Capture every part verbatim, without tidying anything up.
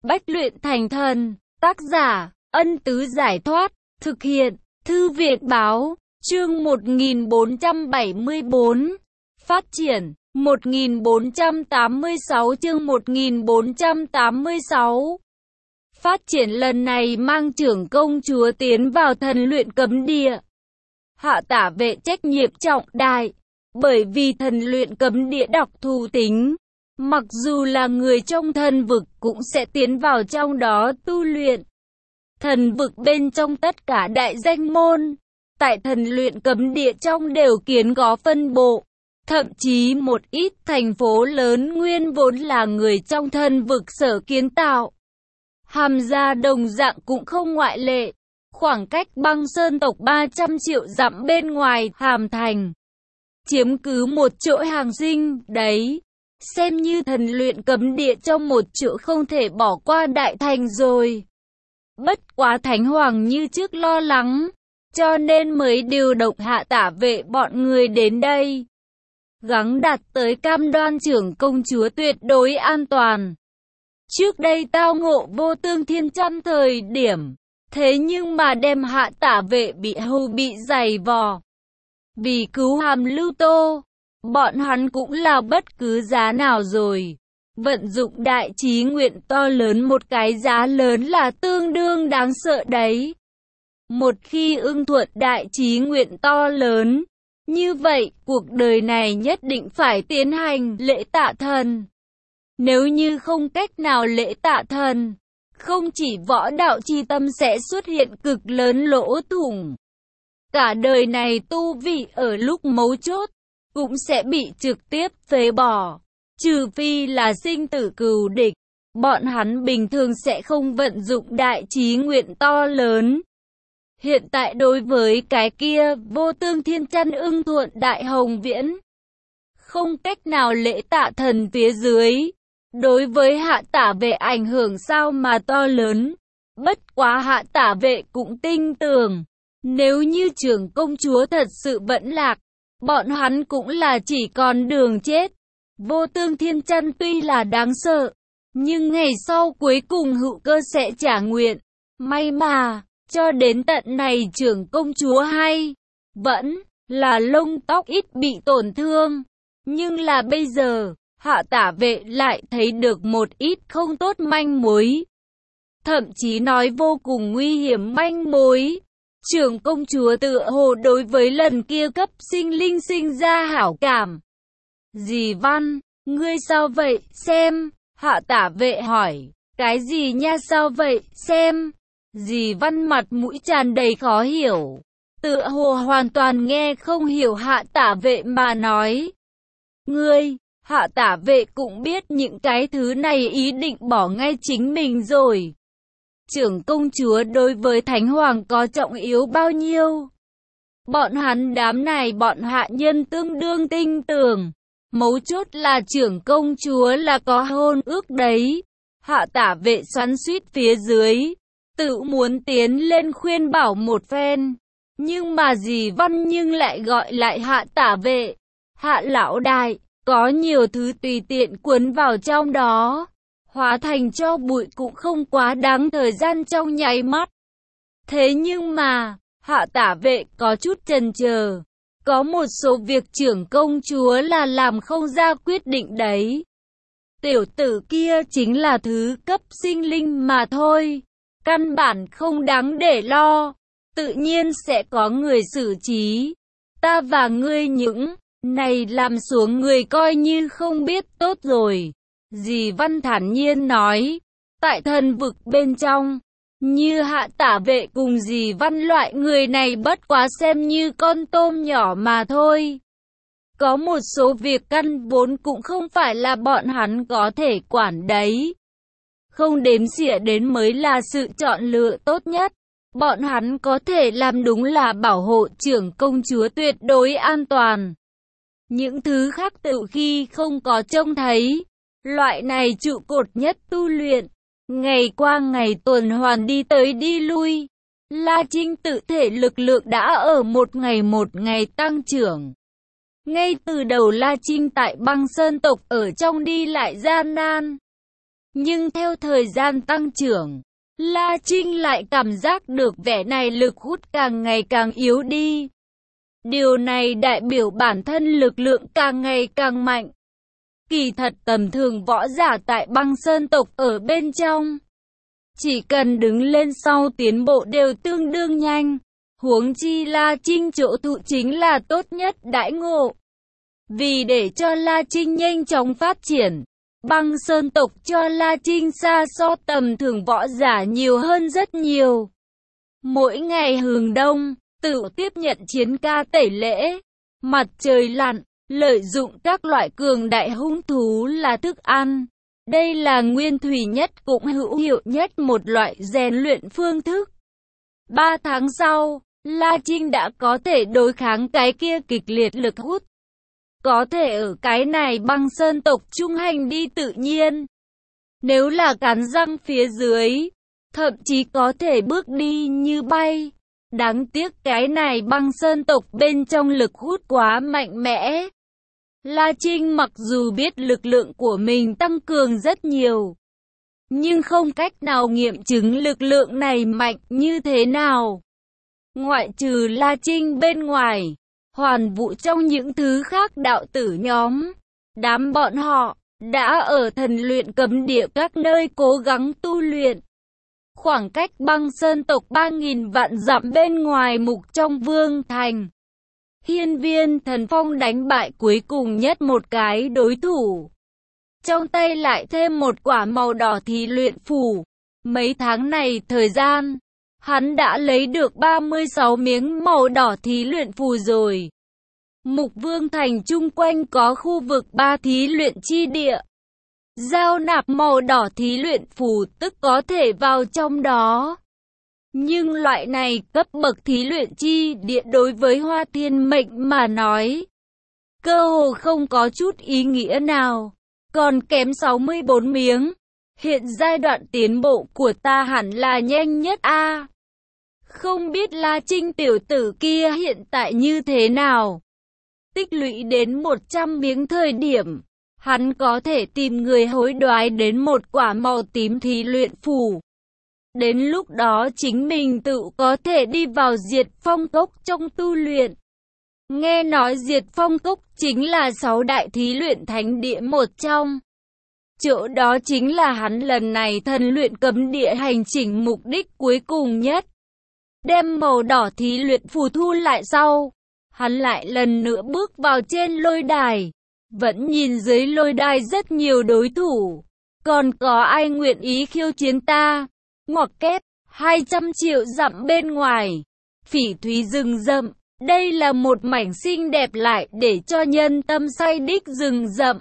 Bách luyện thành thần. Tác giả, Ân Tứ Giải Thoát. Thực hiện, Thư viện Báo. Chương một nghìn bốn trăm bảy mươi tư. Phát triển. một nghìn bốn trăm tám mươi sáu chương một nghìn bốn trăm tám mươi sáu. Phát triển lần này mang trưởng công chúa tiến vào thần luyện cấm địa. Hạ tả vệ trách nhiệm trọng đại, bởi vì thần luyện cấm địa đặc thù tính. Mặc dù là người trong thần vực cũng sẽ tiến vào trong đó tu luyện. Thần vực bên trong tất cả đại danh môn, tại thần luyện cấm địa trong đều kiến có phân bộ. Thậm chí một ít thành phố lớn nguyên vốn là người trong thần vực sở kiến tạo. Hàm Gia đồng dạng cũng không ngoại lệ. Khoảng cách băng sơn tộc ba trăm triệu dặm bên ngoài Hàm Thành, chiếm cứ một chỗ hàng sinh, đấy, xem như thần luyện cấm địa trong một chỗ không thể bỏ qua đại thành rồi. Bất quá Thánh Hoàng như trước lo lắng, cho nên mới điều động hạ tả vệ bọn người đến đây. Gắng đạt tới cam đoan trưởng công chúa tuyệt đối an toàn. Trước đây tao ngộ vô tương thiên trăm thời điểm, thế nhưng mà đem hạ tả vệ bị hù bị giày vò. Vì cứu Hàm Lưu Tô, bọn hắn cũng là bất cứ giá nào rồi. Vận dụng đại trí nguyện to lớn một cái giá lớn là tương đương đáng sợ đấy. Một khi ưng thuận đại trí nguyện to lớn, như vậy cuộc đời này nhất định phải tiến hành lễ tạ thần. Nếu như không cách nào lễ tạ thần, không chỉ võ đạo chi tâm sẽ xuất hiện cực lớn lỗ thủng. Cả đời này tu vị ở lúc mấu chốt, cũng sẽ bị trực tiếp phế bỏ. Trừ phi là sinh tử cừu địch, bọn hắn bình thường sẽ không vận dụng đại trí nguyện to lớn. Hiện tại đối với cái kia vô tương thiên chăn ưng thuận đại hồng viễn, không cách nào lễ tạ thần phía dưới. Đối với hạ tả vệ ảnh hưởng sao mà to lớn. Bất quá hạ tả vệ cũng tin tưởng, nếu như trưởng công chúa thật sự vẫn lạc, bọn hắn cũng là chỉ còn đường chết. Vô tương thiên chăn tuy là đáng sợ, nhưng ngày sau cuối cùng hữu cơ sẽ trả nguyện. May mà, cho đến tận này trưởng công chúa hay vẫn là lông tóc ít bị tổn thương. Nhưng là bây giờ, hạ tả vệ lại thấy được một ít không tốt manh mối. Thậm chí nói vô cùng nguy hiểm manh mối. Trưởng công chúa tựa hồ đối với lần kia cấp sinh linh sinh ra hảo cảm. Dì Văn, ngươi sao vậy, xem, hạ tả vệ hỏi, cái gì nha sao vậy, xem. Dì Văn mặt mũi tràn đầy khó hiểu, tựa hồ hoàn toàn nghe không hiểu hạ tả vệ mà nói. Ngươi, hạ tả vệ cũng biết những cái thứ này ý định bỏ ngay chính mình rồi. Trưởng công chúa đối với Thánh Hoàng có trọng yếu bao nhiêu? Bọn hắn đám này bọn hạ nhân tương đương tin tưởng. Mấu chốt là trưởng công chúa là có hôn ước đấy. Hạ tả vệ xoắn xuýt phía dưới, tự muốn tiến lên khuyên bảo một phen. Nhưng mà dì Văn nhưng lại gọi lại hạ tả vệ. Hạ lão đại, có nhiều thứ tùy tiện cuốn vào trong đó, hóa thành cho bụi cũng không quá đáng thời gian trong nháy mắt. Thế nhưng mà, hạ tả vệ có chút chần chờ. Có một số việc trưởng công chúa là làm không ra quyết định đấy. Tiểu tử kia chính là thứ cấp sinh linh mà thôi. Căn bản không đáng để lo. Tự nhiên sẽ có người xử trí. Ta và ngươi những này làm xuống người coi như không biết tốt rồi. Dì Văn thản nhiên nói. Tại thần vực bên trong, như hạ tả vệ cùng dì Văn loại người này bất quá xem như con tôm nhỏ mà thôi. Có một số việc căn vốn cũng không phải là bọn hắn có thể quản đấy. Không đếm xỉa đến mới là sự chọn lựa tốt nhất. Bọn hắn có thể làm đúng là bảo hộ trưởng công chúa tuyệt đối an toàn. Những thứ khác tự khi không có trông thấy. Loại này trụ cột nhất tu luyện. Ngày qua ngày tuần hoàn đi tới đi lui. La Trinh tự thể lực lượng đã ở một ngày một ngày tăng trưởng. Ngay từ đầu La Trinh tại băng sơn tộc ở trong đi lại gian nan. Nhưng theo thời gian tăng trưởng, La Trinh lại cảm giác được vẻ này lực hút càng ngày càng yếu đi. Điều này đại biểu bản thân lực lượng càng ngày càng mạnh. Kỳ thật tầm thường võ giả tại Băng Sơn tộc ở bên trong, chỉ cần đứng lên sau tiến bộ đều tương đương nhanh. Huống chi La Trinh chỗ thụ chính là tốt nhất đãi ngộ. Vì để cho La Trinh nhanh chóng phát triển, Băng Sơn tộc cho La Trinh xa so tầm thường võ giả nhiều hơn rất nhiều. Mỗi ngày hừng đông, tự tiếp nhận chiến ca tẩy lễ, mặt trời lặn, lợi dụng các loại cường đại hung thú là thức ăn. Đây là nguyên thủy nhất cũng hữu hiệu nhất một loại rèn luyện phương thức. Ba tháng sau, La Trinh đã có thể đối kháng cái kia kịch liệt lực hút. Có thể ở cái này Băng Sơn tộc trung hành đi tự nhiên. Nếu là cắn răng phía dưới, thậm chí có thể bước đi như bay. Đáng tiếc cái này Băng Sơn tộc bên trong lực hút quá mạnh mẽ. La Trinh mặc dù biết lực lượng của mình tăng cường rất nhiều, nhưng không cách nào nghiệm chứng lực lượng này mạnh như thế nào. Ngoại trừ La Trinh bên ngoài, hoàn vụ trong những thứ khác đạo tử nhóm, đám bọn họ đã ở thần luyện cấm địa các nơi cố gắng tu luyện. Khoảng cách Băng Sơn tộc ba nghìn vạn dặm bên ngoài Mục trong Vương Thành, Hiên Viên Thần Phong đánh bại cuối cùng nhất một cái đối thủ. Trong tay lại thêm một quả màu đỏ thí luyện phù. Mấy tháng này thời gian, hắn đã lấy được ba mươi sáu miếng màu đỏ thí luyện phù rồi. Mục Vương Thành chung quanh có khu vực ba thí luyện chi địa. Giao nạp màu đỏ thí luyện phù tức có thể vào trong đó. Nhưng loại này cấp bậc thí luyện chi địa đối với Hoa Thiên Mệnh mà nói, cơ hồ không có chút ý nghĩa nào. Còn kém sáu mươi bốn miếng. Hiện giai đoạn tiến bộ của ta hẳn là nhanh nhất a. À, không biết La Trinh tiểu tử kia hiện tại như thế nào. Tích lũy đến một trăm miếng thời điểm, hắn có thể tìm người hối đoái đến một quả màu tím thí luyện phù. Đến lúc đó chính mình tự có thể đi vào Diệt Phong Cốc trong tu luyện. Nghe nói Diệt Phong Cốc chính là sáu đại thí luyện thánh địa một trong. Chỗ đó chính là hắn lần này thần luyện cấm địa hành trình mục đích cuối cùng nhất. Đem màu đỏ thí luyện phù thu lại sau, hắn lại lần nữa bước vào trên lôi đài. Vẫn nhìn dưới lôi đài rất nhiều đối thủ. Còn có ai nguyện ý khiêu chiến ta? Ngoặc kép, hai trăm triệu dặm bên ngoài. Phỉ thúy rừng rậm. Đây là một mảnh xinh đẹp lại để cho nhân tâm say đích rừng rậm.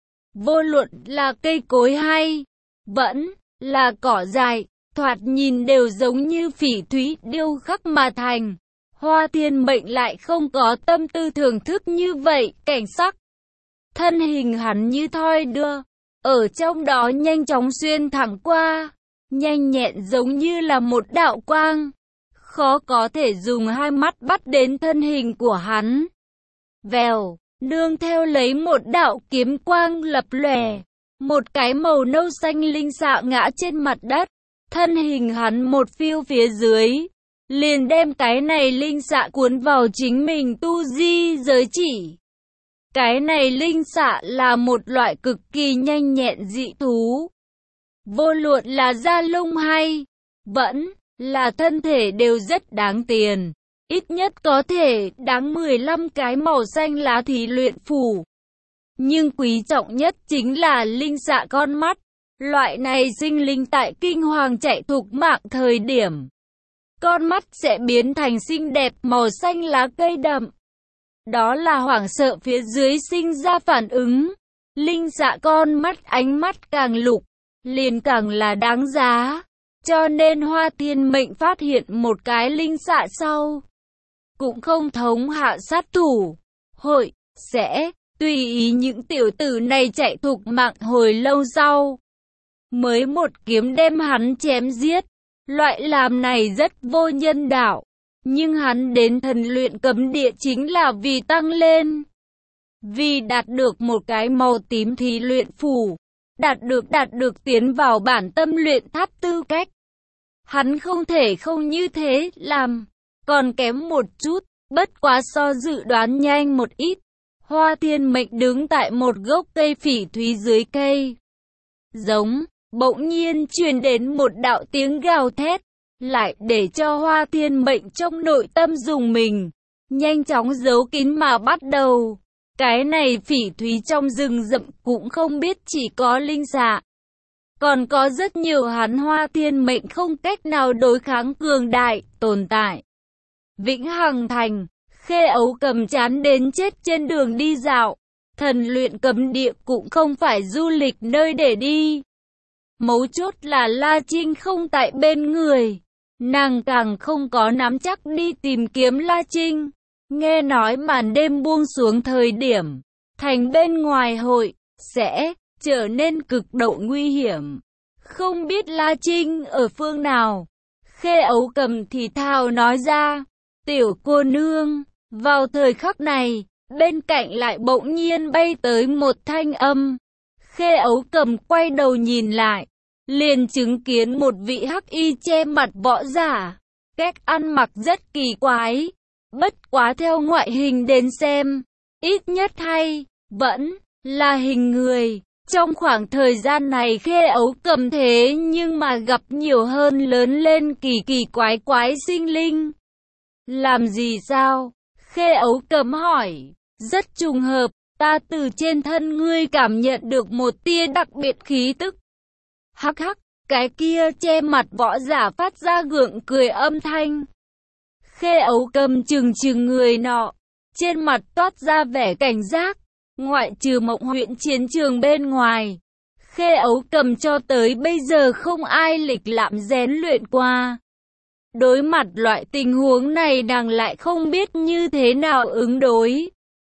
Vô luận là cây cối hay, vẫn là cỏ dại, thoạt nhìn đều giống như phỉ thúy điêu khắc mà thành. Hoa Thiên Mệnh lại không có tâm tư thưởng thức như vậy, cảnh sắc. Thân hình hắn như thoi đưa, ở trong đó nhanh chóng xuyên thẳng qua, nhanh nhẹn giống như là một đạo quang. Khó có thể dùng hai mắt bắt đến thân hình của hắn. Vèo, nương theo lấy một đạo kiếm quang lập lòe, một cái màu nâu xanh linh xạ ngã trên mặt đất. Thân hình hắn một phiêu phía dưới, liền đem cái này linh xạ cuốn vào chính mình tu di giới chỉ. Cái này linh xạ là một loại cực kỳ nhanh nhẹn dị thú. Vô luận là da lông hay vẫn là thân thể đều rất đáng tiền. Ít nhất có thể đáng mười lăm cái màu xanh lá thí luyện phù. Nhưng quý trọng nhất chính là linh xạ con mắt. Loại này sinh linh tại kinh hoàng chạy thục mạng thời điểm, con mắt sẽ biến thành xinh đẹp màu xanh lá cây đậm. Đó là hoảng sợ phía dưới sinh ra phản ứng. Linh xạ con mắt ánh mắt càng lục, liền càng là đáng giá. Cho nên Hoa Thiên Mệnh phát hiện một cái linh xạ sau, cũng không thống hạ sát thủ. Hội, sẽ, tùy ý những tiểu tử này chạy thục mạng hồi lâu sau, mới một kiếm đem hắn chém giết. Loại làm này rất vô nhân đạo. Nhưng hắn đến thần luyện cấm địa chính là vì tăng lên. Vì đạt được một cái màu tím thí luyện phù. đạt được đạt được tiến vào bản tâm luyện tháp tư cách. Hắn không thể không như thế làm, còn kém một chút, bất quá so dự đoán nhanh một ít. Hoa Thiên Mệnh đứng tại một gốc cây phỉ thúy dưới cây giống, bỗng nhiên truyền đến một đạo tiếng gào thét, lại để cho Hoa Thiên Mệnh trong nội tâm dùng mình, nhanh chóng giấu kín mà bắt đầu. Cái này phỉ thúy trong rừng rậm cũng không biết chỉ có linh xạ, còn có rất nhiều hắn Hoa Thiên Mệnh không cách nào đối kháng cường đại tồn tại. Vĩnh Hằng Thành, Khê Ấu Cầm chán đến chết trên đường đi dạo, thần luyện cấm địa cũng không phải du lịch nơi để đi. Mấu chốt là La Trinh không tại bên người, nàng càng không có nắm chắc đi tìm kiếm La Trinh. Nghe nói màn đêm buông xuống thời điểm, thành bên ngoài hội, sẽ trở nên cực độ nguy hiểm. Không biết La Trinh ở phương nào? Khê Ấu Cầm thì thào nói ra, tiểu cô nương, vào thời khắc này, bên cạnh lại bỗng nhiên bay tới một thanh âm. Khê Ấu Cầm quay đầu nhìn lại, liền chứng kiến một vị hắc y che mặt võ giả, cách ăn mặc rất kỳ quái. Bất quá theo ngoại hình đến xem, ít nhất hay, vẫn là hình người. Trong khoảng thời gian này Khê Ấu Cầm thế nhưng mà gặp nhiều hơn lớn lên kỳ kỳ quái quái sinh linh. Làm gì sao? Khê Ấu Cầm hỏi. Rất trùng hợp, ta từ trên thân ngươi cảm nhận được một tia đặc biệt khí tức. Hắc hắc, cái kia che mặt võ giả phát ra gượng cười âm thanh. Khê Ấu Cầm trừng trừng người nọ, trên mặt toát ra vẻ cảnh giác. Ngoại trừ Mộng huyện chiến trường bên ngoài, Khê Ấu Cầm cho tới bây giờ không ai lịch lãm rèn luyện qua. Đối mặt loại tình huống này nàng lại không biết như thế nào ứng đối.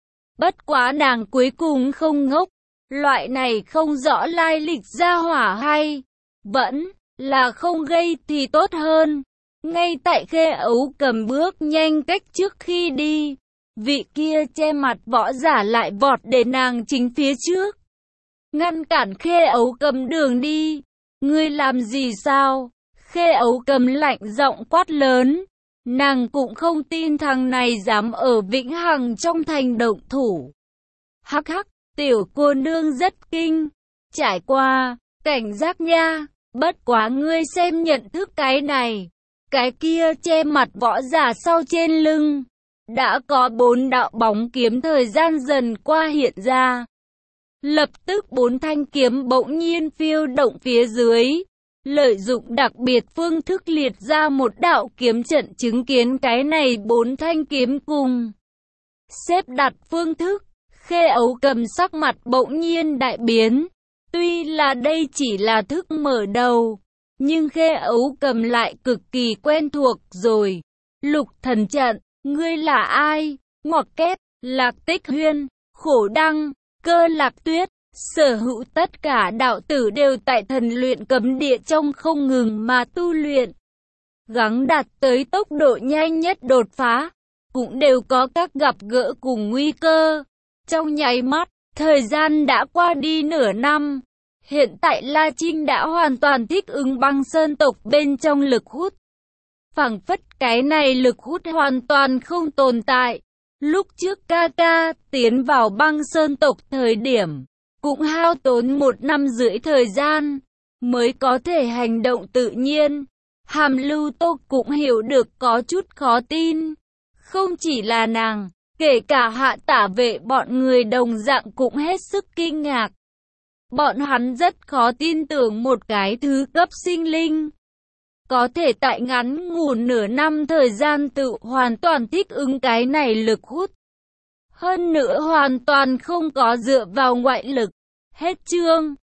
Bất quá nàng cuối cùng không ngốc, loại này không rõ lai lịch ra hỏa hay, vẫn là không gây thì tốt hơn. Ngay tại Khê Ấu Cầm bước nhanh cách trước khi đi, vị kia che mặt võ giả lại vọt đến nàng chính phía trước, ngăn cản Khê Ấu Cầm đường đi. Ngươi làm gì sao? Khê Ấu Cầm lạnh giọng quát lớn. Nàng cũng không tin thằng này dám ở Vĩnh Hằng trong thành động thủ. Hắc hắc, tiểu cô nương rất kinh. Trải qua, cảnh giác nha. Bất quá ngươi xem nhận thức cái này. Cái kia che mặt võ giả sau trên lưng. Đã có bốn đạo bóng kiếm thời gian dần qua hiện ra. Lập tức bốn thanh kiếm bỗng nhiên phiêu động phía dưới. Lợi dụng đặc biệt phương thức liệt ra một đạo kiếm trận chứng kiến cái này bốn thanh kiếm cùng xếp đặt phương thức. Khê Ấu Cầm sắc mặt bỗng nhiên đại biến. Tuy là đây chỉ là thức mở đầu, nhưng Khê Ấu Cầm lại cực kỳ quen thuộc rồi. Lục thần trận, ngươi là ai? Ngoặc kép, Lạc Tích Huyên, Khổ Đăng, Cơ Lạc Tuyết. Sở hữu tất cả đạo tử đều tại thần luyện cấm địa trong không ngừng mà tu luyện, gắng đạt tới tốc độ nhanh nhất đột phá, cũng đều có các gặp gỡ cùng nguy cơ. Trong nháy mắt, thời gian đã qua đi nửa năm. Hiện tại La Trinh đã hoàn toàn thích ứng băng sơn tộc bên trong lực hút. Phảng phất cái này lực hút hoàn toàn không tồn tại. Lúc trước ca ca tiến vào băng sơn tộc thời điểm, cũng hao tốn một năm rưỡi thời gian, mới có thể hành động tự nhiên. Hàm Lưu Tô cũng hiểu được có chút khó tin. Không chỉ là nàng, kể cả Hạ Tả Vệ bọn người đồng dạng cũng hết sức kinh ngạc. Bọn hắn rất khó tin tưởng một cái thứ cấp sinh linh có thể tại ngắn ngủn nửa năm thời gian tự hoàn toàn thích ứng cái này lực hút. Hơn nữa hoàn toàn không có dựa vào ngoại lực. Hết chương.